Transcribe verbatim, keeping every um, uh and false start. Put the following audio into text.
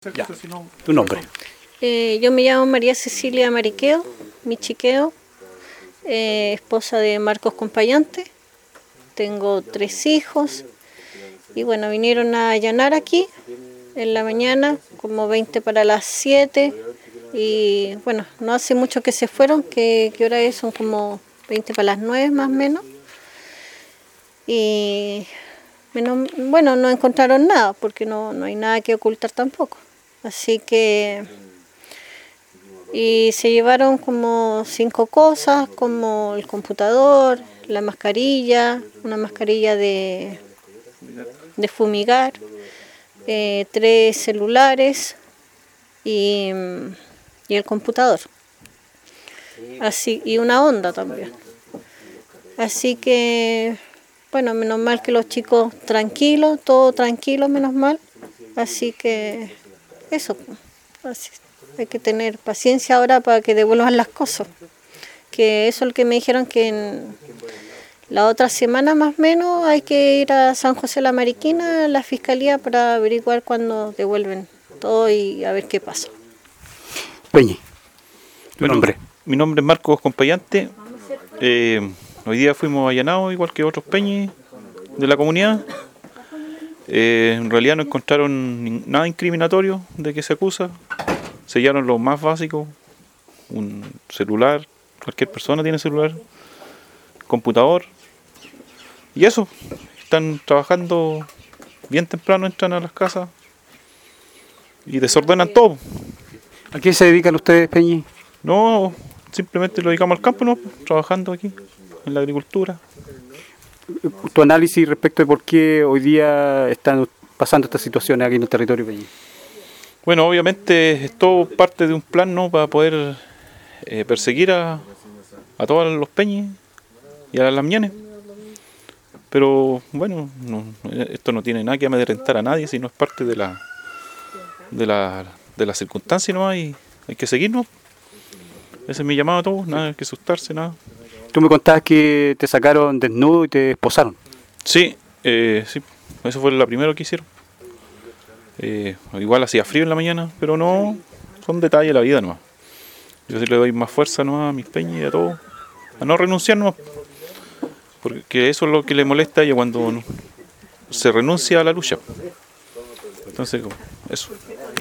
Ya. Tu nombre. Eh, yo me llamo María Cecilia Mariqueo, Michiqueo, eh, esposa de Marcos Compayante. Tengo tres hijos y bueno, vinieron a allanar aquí en la mañana, como veinte para las siete. Y bueno, no hace mucho que se fueron, que, ¿qué hora es? Son como veinte para las nueve más o menos. Y menos, bueno, no encontraron nada porque no, no hay nada que ocultar tampoco. Así que, y se llevaron como cinco cosas, como el computador, la mascarilla, una mascarilla de, de fumigar, eh, tres celulares y, y el computador. Así, y una Honda también. Así que, bueno, menos mal que los chicos tranquilos, todo tranquilo, menos mal. Así que, eso, así, hay que tener paciencia ahora para que devuelvan las cosas. Que eso es lo que me dijeron, que en la otra semana más o menos hay que ir a San José de la Mariquina, a la fiscalía, para averiguar cuándo devuelven todo y a ver qué pasa. Peñi. Tu Bueno, nombre. Mi nombre es Marcos Compayante. Eh, hoy día fuimos allanados, igual que otros peñis de la comunidad. Eh, en realidad no encontraron ni- nada incriminatorio de que se acusa. Sellaron lo más básico: un celular, cualquier persona tiene celular, computador. Y eso, están trabajando bien temprano, entran a las casas y desordenan todo. ¿A qué se dedican ustedes, Peñi? No, simplemente lo dedicamos al campo, ¿no? Trabajando aquí, en la agricultura. Tu análisis respecto de por qué hoy día están pasando estas situaciones aquí en el territorio, Peñi. Bueno, obviamente es todo parte de un plan, ¿no? Para poder eh, perseguir a, a todos los peñis y a las lamñanes. Pero bueno, no, esto no tiene nada que amedrentar a nadie, sino es parte de la de la, de la circunstancia, ¿no? Y hay que seguirnos. Ese es mi llamado a todos, nada hay que asustarse, nada. Tú me contabas que te sacaron desnudo y te esposaron. Sí, eh, sí, eso fue lo primero que hicieron. Eh, igual hacía frío en la mañana, pero no, son detalles de la vida nomás. Yo sí le doy más fuerza nomás a mis peñas y a todos, a no renunciar nomás, porque eso es lo que le molesta a ella cuando no- se renuncia a la lucha. Entonces, eso.